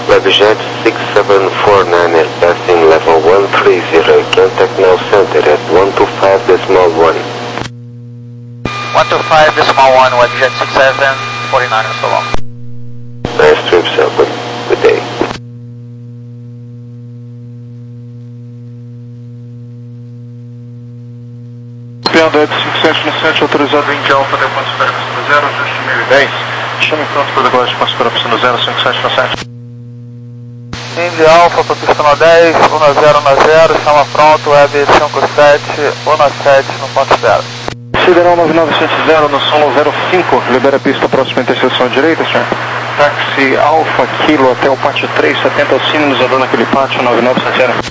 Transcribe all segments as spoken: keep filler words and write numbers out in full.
Webjet six seven four nine is passing level one three zero, contact now center at one two five decimal one. one two five decimal one, Webjet six seven four nine, so long. Nice trip, sir. Good, good day. Piada de cinco sete no sete, autorizado em Alfa, deu ponto supera piscina zero, ajuste mil e dez. Chame pronto para decolar de ponto supera piscina zero, cinco sete no sete. Indy Alfa para pista dez, um zero um zero, chama pronto, Web cinco sete um sete no ponto zero. Sideral nove nove sete zero no solo zero cinco, libera a pista próxima interseção direita, senhor. Táxi Alfa Kilo até o pátio três, setenta ao sino, nos andando naquele pátio nove nove sete zero.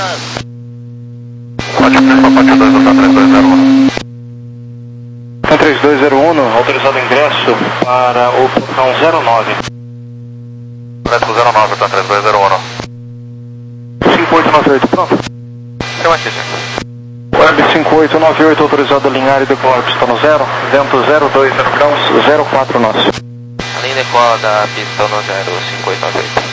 Pátio três para pátio dois, até três dois zero um. três dois zero um, autorizado ingresso para o portão zero nove. Médico zero nove, tá três dois zero um. cinco oito nove oito, pronto. Chama aqui, senhor. Web cinco oito nove oito, autorizado a alinhar e decolar pista no zero, vento zero dois zero graus, zero quatro nosso. Além decola da pista no zero cinco oito nove oito.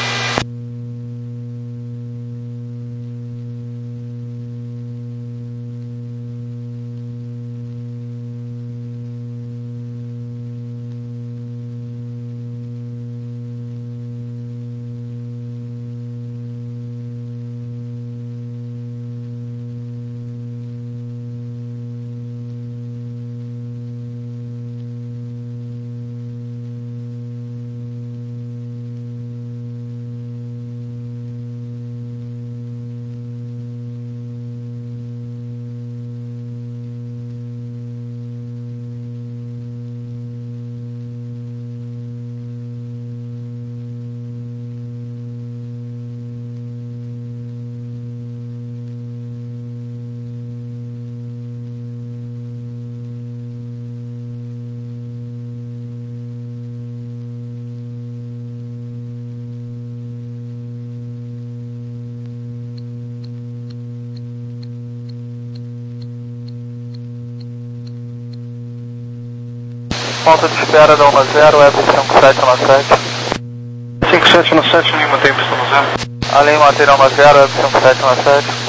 Ponto de espera da um zero, Web cinco sete um sete. cinco sete no sete, Lima tem pista no zero. Além material um zero, Web cinco sete um sete.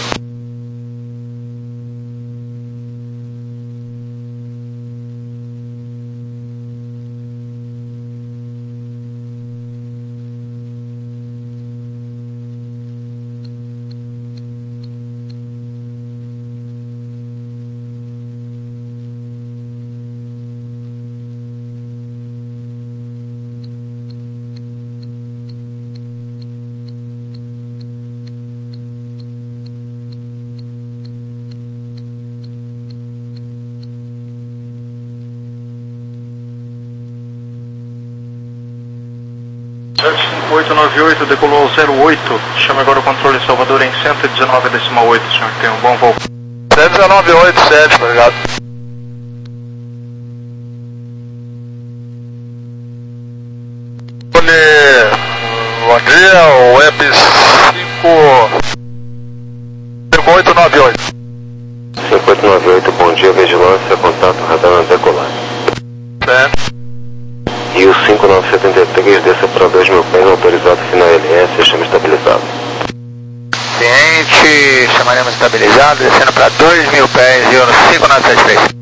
cinco oito nove oito, decolou zero oito, chame agora o controle Salvador em cento e dezenove decimal oito, senhor, tenha um bom voo. cento e dezenove oito sete, obrigado. Bom dia, Web cinco oito nove oito. cinco oito nove oito, bom dia, vigilância, contato, radar na decolagem. Certo. E o cinco nove sete três desça para dois mil pés, autorizado final L S, chama estabilizado. Ciente, chamaremos estabilizado, descendo para dois mil pés e o cinco nove sete três.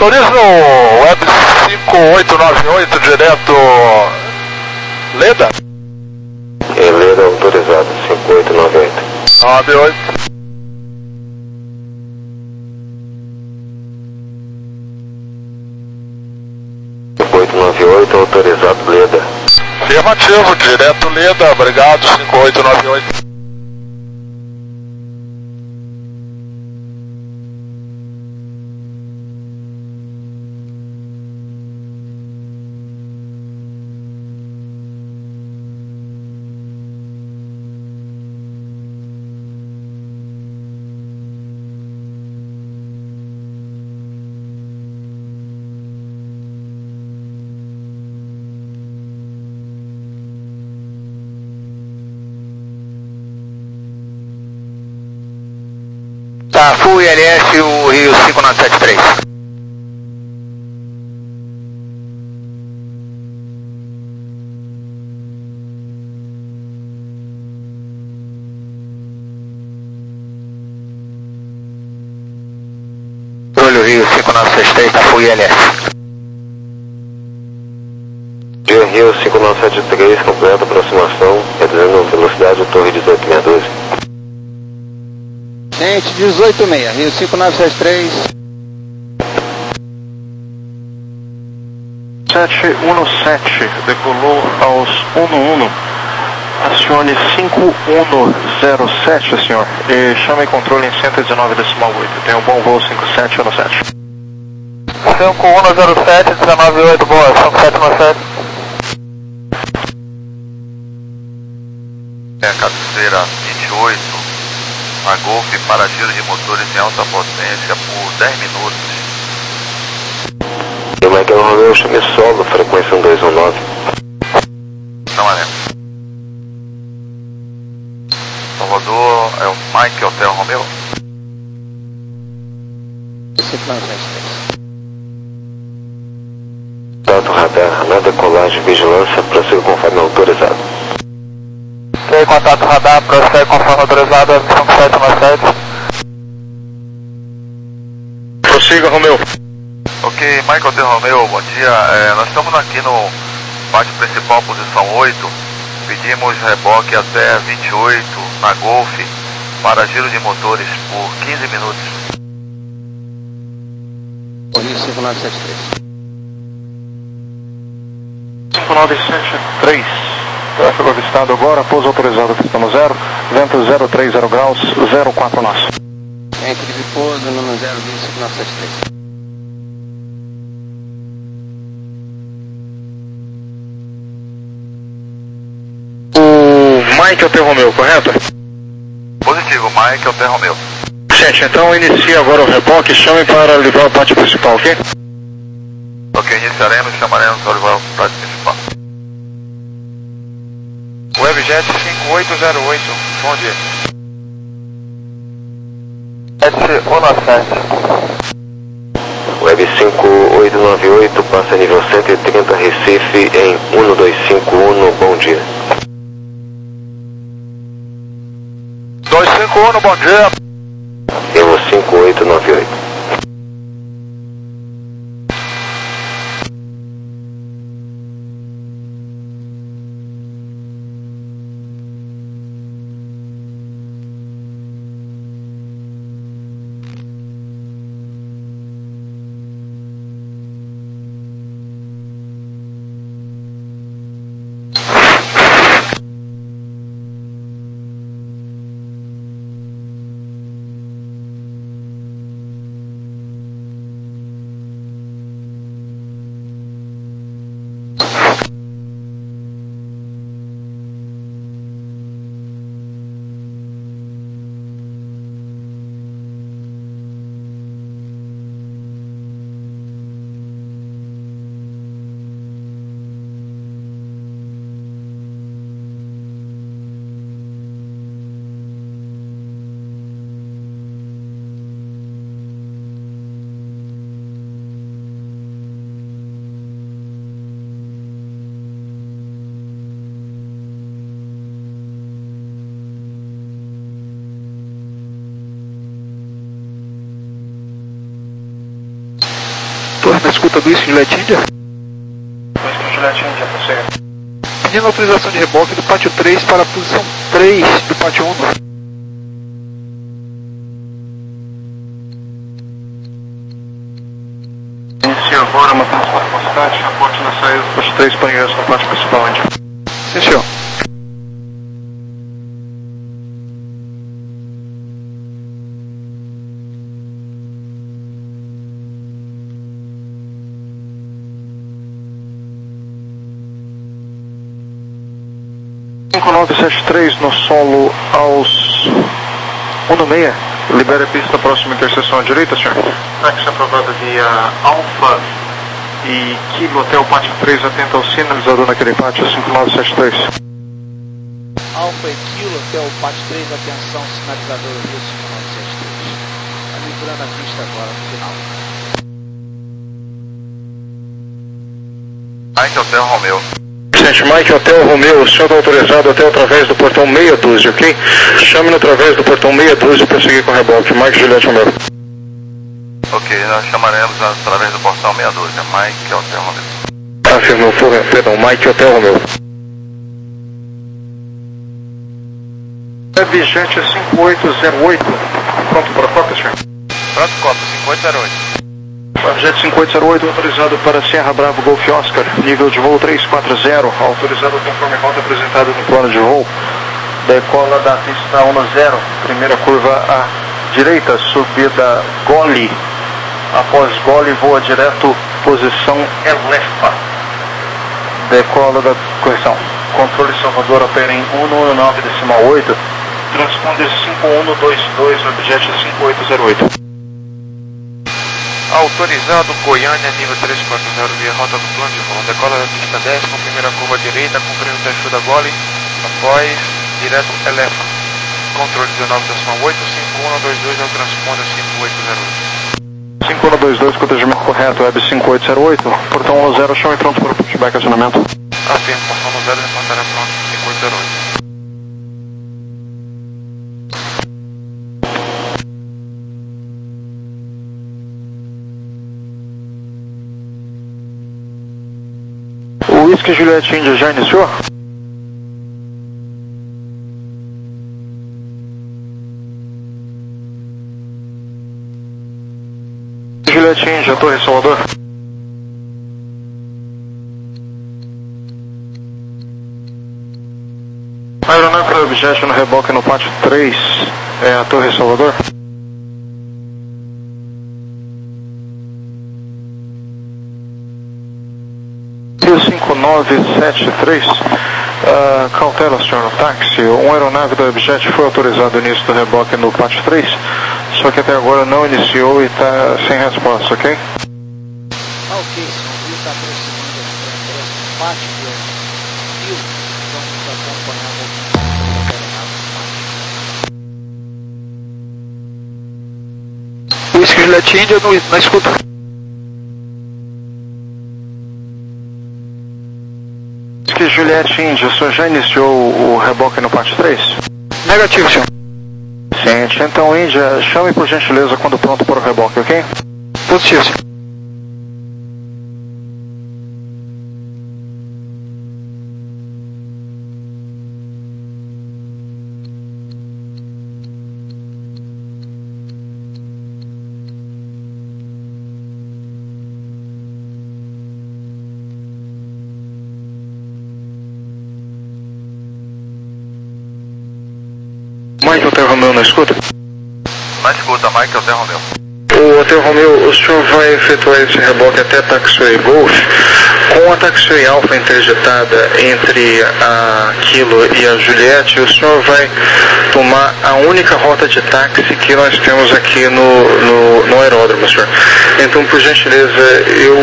Autoriza o Web cinco oito nove oito direto Leda? É, Leda autorizado, cinco oito nove oito. nove oito. cinco oito nove oito, autorizado Leda. Afirmativo, direto Leda, obrigado, cinco oito nove oito. Tá, Full I L S, o Rio cinco nove sete três. Olho Rio cinco nove sete três, tá Full I L S. Dia Rio cinco nove sete três, completa aproximação, reduzindo velocidade, torre dezoito sessenta e dois. Gente, dezoito sessenta e seis, Rio cinco nove sete três. sete um sete, decolou aos um um. Acione cinco um zero sete, senhor. E chame controle em cento e dezenove decimal oito. Tenha um bom voo cinco sete um sete. cinco um zero sete, dezenove oito, boa, cinco sete um sete. É a cabeceira vinte e oito, a Golf para giro de motores em alta potência por dez minutos. E o Michael Romeo, chame solo, frequência um dois um nove. Não é. Salvador, é o Mike Hotel Romeo. cinco nove sete três. Contato radar, na decolagem, vigilância, prossiga conforme autorizado. Ok, contato radar, prossegue conforme autorizado, cinco sete um sete. Prossiga, Romeu. Ok, Mike Hotel Romeo, bom dia. É, nós estamos aqui no pátio principal, posição oito. Pedimos reboque até vinte e oito na Golf para giro de motores por quinze minutos. Rio cinco nove sete três. cinco nove sete três. Tráfego avistado agora, pouso autorizado, pistão zero, vento zero três zero graus, zero quatro nosso. Entre de pouso, número zero, Rio cinco nove sete três. O Mike Hotel Romeu, correto? Positivo, Mike Hotel Romeo. Gente, então inicia agora o reboque, chame para livrar o pátio principal, ok? Ok, iniciaremos, chamaremos para levar o pátio principal. Webjet cinco oito zero oito, bom dia. sete um sete. Web cinco oito nove oito, passa nível cento e trinta, Recife, em um dois cinco um, bom dia. dois cinco um, bom dia. Nível cinco oito nove oito. Torre na escuta do Whisky Juliette India. Whisky Juliette India, prossegue. Pedindo autorização de reboque do pátio três para a posição três do pátio um. Inicia agora uma transporte constante, aporte na saída do pátio três para ingresso no pátio principal, India. Sim, senhor. cinco nove sete três no solo aos um no meia. Libere a pista próxima interseção à direita, senhor. Táxi aprovada via Alfa e Kilo até o pátio três, atento ao sinalizador naquele pátio, cinco nove sete três. Alfa e Kilo até o pátio três, atenção, sinalizador Rio cinco nove sete três. Está livrando a pista agora no final. Mike Hotel Romeo. Presidente Mike Hotel Romeo, o senhor está autorizado até através do portão meia dúzia, ok? Chame-no através do portão meia dúzia para seguir com o reboque. Mike Juliette Romeo. Ok, nós chamaremos através do portão meia dúzia. Mike Hotel Romeo. Afirmou, perdão, Mike Hotel Romeo. É vigente cinco oito zero oito. Pronto para a cópia, senhor? Pronto, cópia, cinco oito zero oito. Jet cinco oito zero oito autorizado para Sierra Bravo Golf Oscar, nível de voo três quatro zero, autorizado conforme rota apresentada no plano de voo. Decola da pista um zero, primeira curva à direita, subida Gole. Após Gole, voa direto, posição Elefa. Decola da correção. Controle Salvador opera em um um nove decimal oito, transponder cinco um dois dois, objet cinco oito zero oito. Autorizado Goiânia, nível três quatro zero, via rota do plano de voo. Decola da pista dez, com primeira curva à direita, cumprindo o teste da Gole, após, direto Elefa. Controle dezenove decimal oito, cinco um dois dois é o transponder cinco oito zero oito. cinco um dois dois, cotejamento correto, web cinco oito zero oito, portão um zero, chame pronto para o pushback acionamento. Afirmo, portão um zero, reportará pronto, cinco oito zero oito. O Whisky Juliette India já iniciou? Juliette India, Torre Salvador. A aeronave foi objeto no reboque no pátio três, é a Torre Salvador. cinco nove sete três, uh, cautela, senhor, no táxi. Uma aeronave da Objet foi autorizado o início do reboque no pátio três, só que até agora não iniciou e está sem resposta, ok? Ah, ok, senhor. O Rio está aproximando aqui para o próximo pátio do Rio. Vamos acompanhar a movimentação da aeronave no pátio. Whisky Juliette India no, na escuta. Whisky Juliette India, o senhor já iniciou o reboque no pátio três? Negativo, senhor. Ciente. Então, Índia, chame por gentileza quando pronto para o reboque, ok? Positivo, senhor. Mike Hotel Romeo na escuta? Na escuta, Mike Hotel Romeo. O Hotel Romeo, o senhor vai efetuar esse reboque até Taxiway Golf com a Taxiway Alpha interditada entre a Kilo e a Juliette. O senhor vai tomar a única rota de táxi que nós temos aqui no, no, no aeródromo, senhor. Então, por gentileza, eu,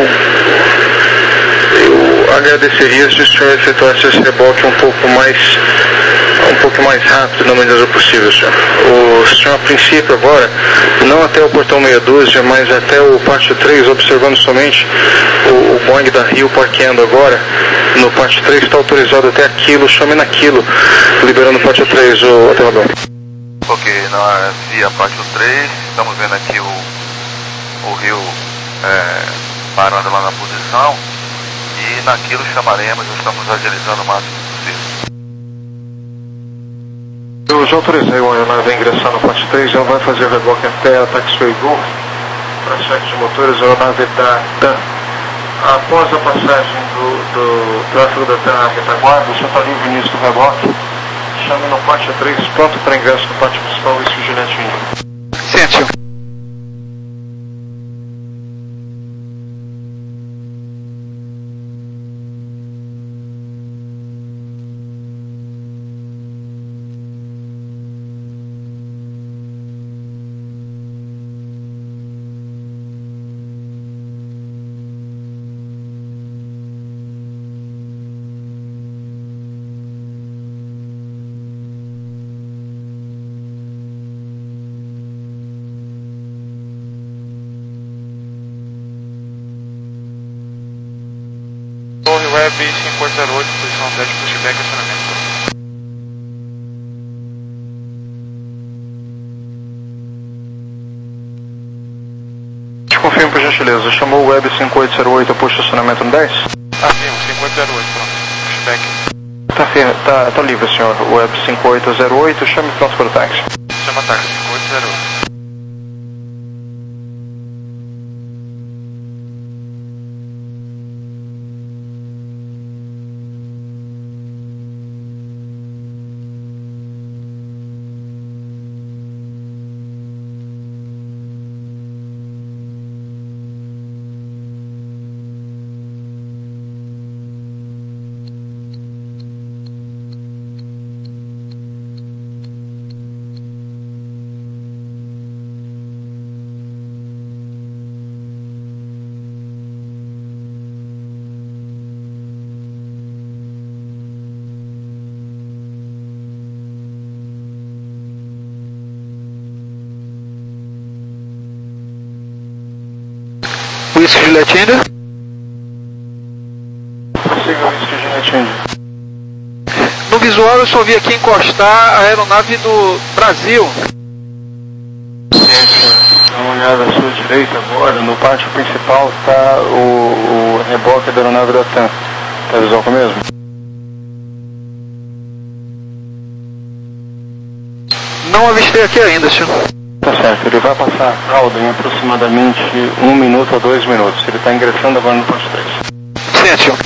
eu agradeceria se o senhor efetuasse esse reboque um pouco mais um pouco mais rápido na medida do possível, senhor. O senhor, a princípio, agora, não até o portão meia dúzia, mas até o pátio três, observando somente o, o Boeing da Rio parqueando agora no pátio três, está autorizado até aquilo, chame naquilo, liberando o pátio três, o aterrador. Ok, nós via pátio três, estamos vendo aqui o, o Rio é, parando lá na posição e naquilo chamaremos, estamos agilizando o máximo possível. Eu já autorizei a aeronave a ingressar no ponte três, ela vai fazer o reboque até a Taxiway Golf, para cheque de motores, a aeronave da TAM. Após a passagem do, do tráfego da TAM à retaguarda, o senhor está livre no início do reboque, chame no ponte três, pronto para ingresso no ponte principal, isso Juliette Índia. Sente. Torre Web cinco oito zero oito, posição dez, pushback, acionamento. Confirme por gentileza, chamou o Web cinco oito zero oito, puxa estacionamento no dez? Afirmo, cinco oito zero oito, pronto, pushback. Tá, firme, tá, tá livre, senhor. Web cinco oito zero oito, chame pronto para o táxi. Chama táxi, cinco oito zero oito. Whisky Juliette Índia? Prossiga o Whisky Juliette Índia. No visual eu só vi aqui encostar a aeronave do Brasil. Sim, senhor. Dá uma olhada à sua direita agora, no pátio principal está o, o reboque da aeronave da TAM. Tá visual com mesmo? Não avistei aqui ainda, senhor. Tá certo, ele vai passar a cauda em aproximadamente um minuto a dois minutos. Ele está ingressando agora no ponte três. Sente, senhor.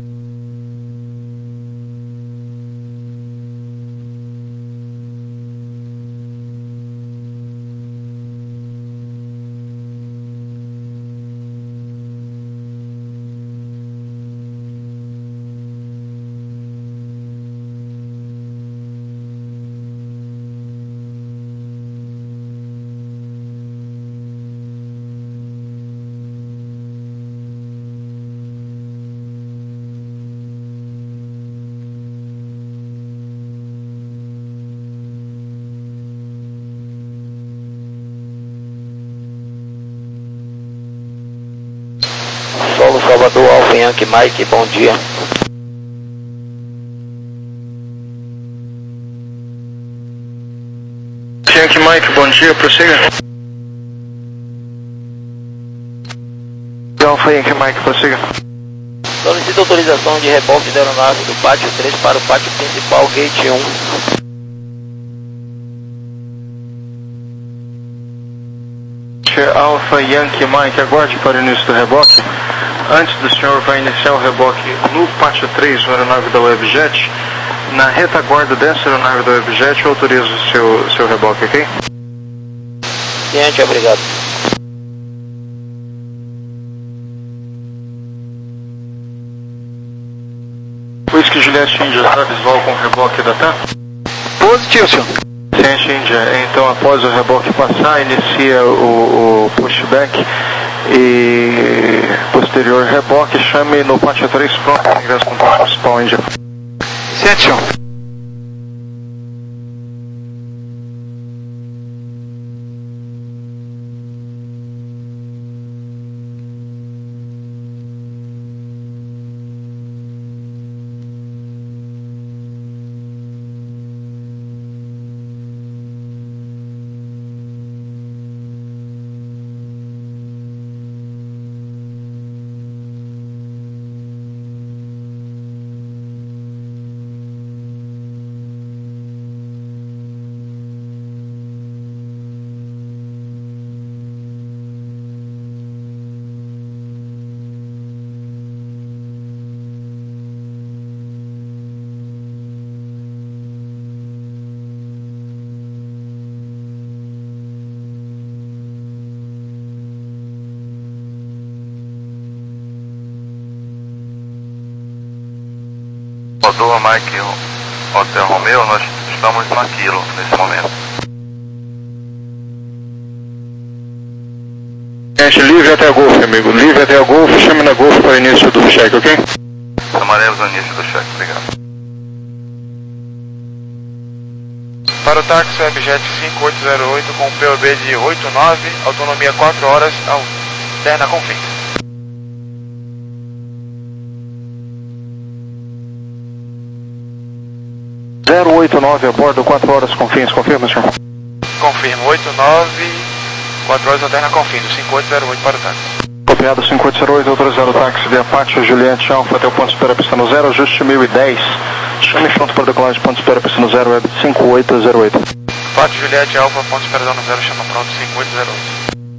Solo Salvador, Alfa Yankee Mike, bom dia. Yankee Mike, bom dia, prossiga. Alfa Yankee Mike, prossiga. Solicito autorização de reboque da aeronave do pátio três para o pátio principal, gate um. Alfa Yankee Mike, aguarde para o início do reboque. Antes do senhor vai iniciar o reboque no pátio três, na aeronave da Webjet. Na retaguarda dessa aeronave da Webjet, eu autorizo o seu, seu reboque, ok? Ciente, obrigado. Whisky Juliette Índia, está visual com o reboque da TAM? Positivo, senhor. Ciente Índia, então após o reboque passar, inicia o, o pushback e posterior reboque, chame no pátio três pronto para ingresso no ponto principal, Índia. Sente, senhor. Salvador, Mike Hotel Romeo, nós estamos naquilo nesse momento. Gente, livre até a Golf, amigo. Livre até a Golf, chame na Golf para o início do cheque, ok? Chamaremos o início do cheque, obrigado. Para o táxi Webjet cinco oito zero oito com P O B de oito nove, autonomia quatro horas, alterna Confins. zero oito nove a bordo, quatro horas Confins, confirma, senhor? Confirmo, oito nove, quatro horas alterna Confins, cinco oito zero oito para o táxi. Copiado cinco oito zero oito, autorizado o táxi de Apache Juliette Alpha até o ponto de espera pista no zero, ajuste mil e dez. Chame pronto para decolagem, ponto de espera pista no zero, web cinco oito zero oito. Apache Juliette Alpha, ponto de espera no zero, chama pronto, cinco oito zero oito.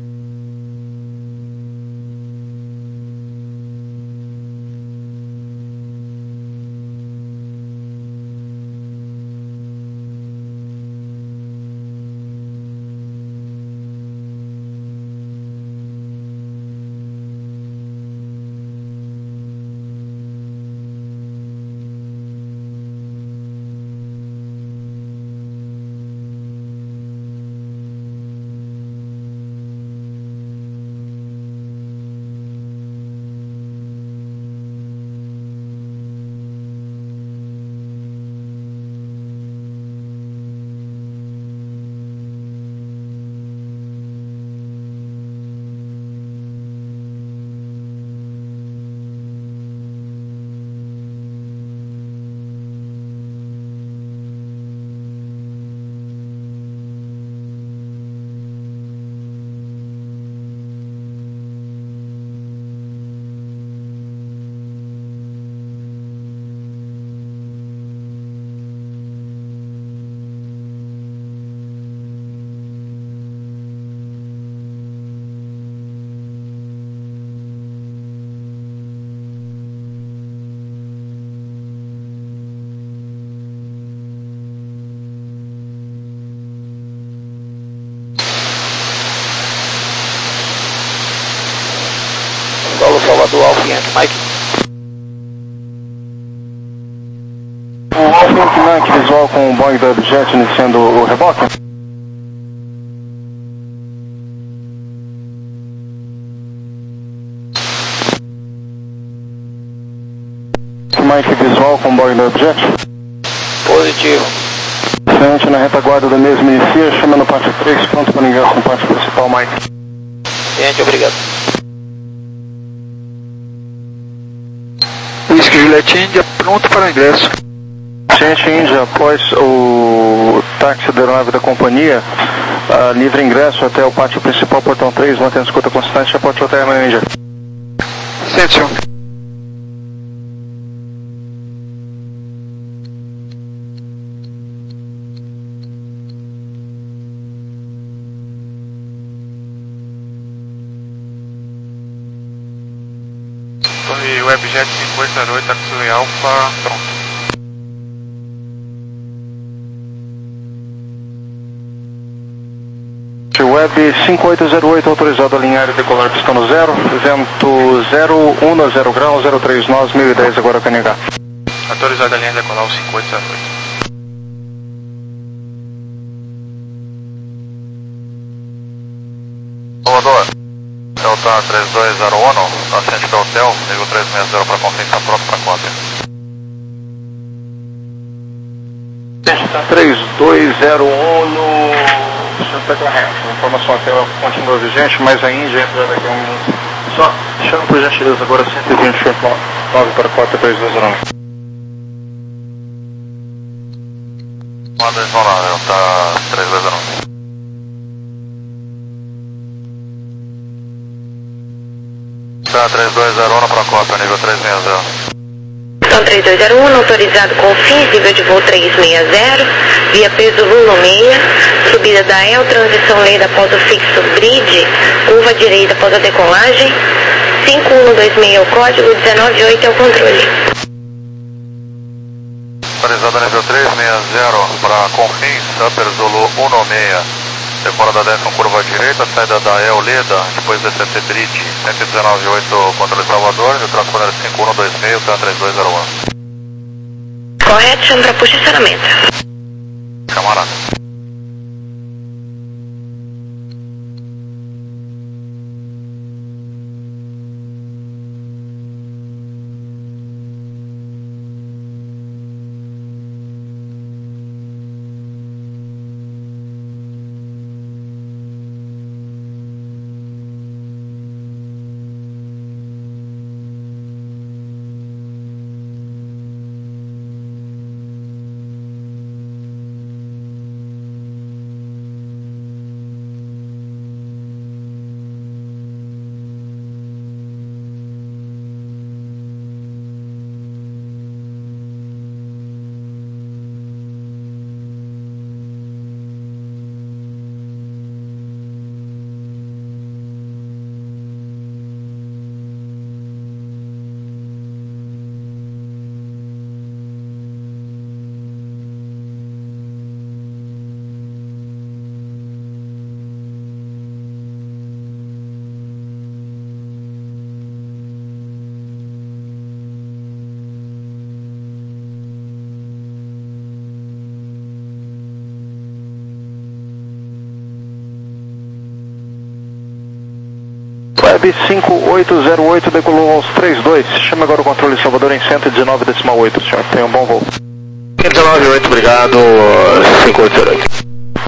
Solo Salvador, Alfa Yankee, Mike. O Alfa Yankee Mike visual com o Boeing da Webjet iniciando o reboque. Mike visual com o Boeing da Webjet. Positivo. Frente na retaguarda da mesma inicia, chama no pátio três, pronto para ingresso no pátio principal, Mike. Gente, obrigado. Whisky Juliette Índia, pronto para o ingresso. Gente Índia, após o táxi da aeronave da companhia, uh, livre ingresso até o pátio principal, portão três, mantendo escuta constante, aporte o termo Índia. Sente, senhor. Torre Webjet cinco oito zero oito, Taxi Alpha, pronto. Web cinco oito zero oito, autorizado a alinhar e decolar pistão no zero, vento zero um zero grau, zero três nove, mil e dez agora K N H. Autorizado a linha decolar o cinco oito zero oito. Salvador, Delta três dois zero um, ascente para o hotel, nível três seis zero para confirmar, pronto para cópia. três dois zero um no... A informação até continua vigente, mas a Índia entra daqui a um minuto. Só, chama por gentileza agora cento e vinte, nove para quatro três dois zero um. Manda eles vão lá, Delta três dois zero um. Delta três dois zero um para cópia, nível três seis zero. Então três dois zero um, autorizado com fins, nível de voo três seis zero, via peso Luno seis, subida da E L, transição lenta após o fixo bridge, curva direita após a decolagem, cinco um dois seis é o código, dezenove oito é o controle. Autorizado nível três seis zero para Confins, Upper Zulu um seis, decola da décima curva direita, saída da E L Leda, depois D C T Bridge, cento e dezenove oito, controle Salvador, e o transponder cinco um dois seis, três dois zero um. chamo para posicionamento. Camarada. Web cinco oito zero oito decolou aos trinta e dois. Chame agora o controle Salvador em cento e dezenove decimal oito, senhor. Tenha um bom voo. cento e dezenove oito, obrigado. cinco oito zero oito.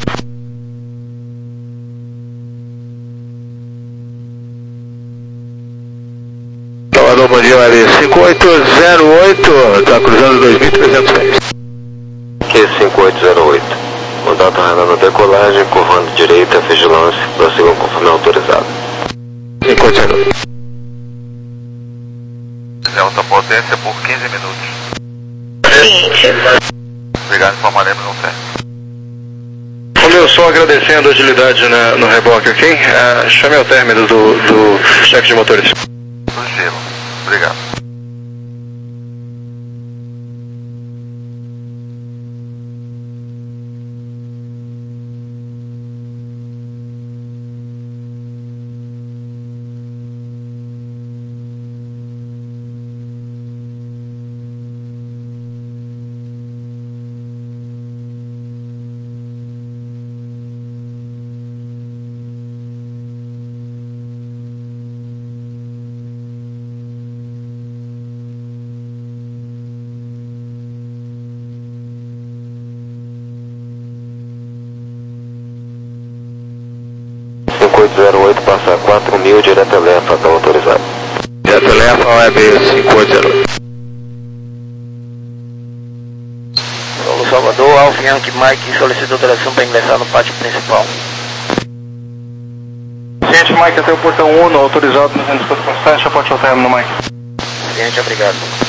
Salvador, bom dia, Web cinco oito zero oito, está cruzando dois mil trezentos pés. Q cinco oito zero oito. Contato radar decolagem, curvando direita, vigilância, prossigam conforme autorizado. cinco oito zero oito. É alta potência por quinze minutos. Ciente. Obrigado, informaremos no tempo. Romeu, só agradecendo a agilidade na, no reboque, ok? Uh, chame ao término do, do cheque de motores. Do gelo. Obrigado. cinco oito zero oito, passa quatro mil, direto a Lefa, está autorizado. Direto Lefa, Web cinco oito zero oito. Solo Salvador, Alfa Yankee Mike solicita autorização para ingressar no pátio principal. Ciente, Mike, até o portão um, autorizado nos dispositivos constantes, já pode ao término, Mike. Ciente, obrigado.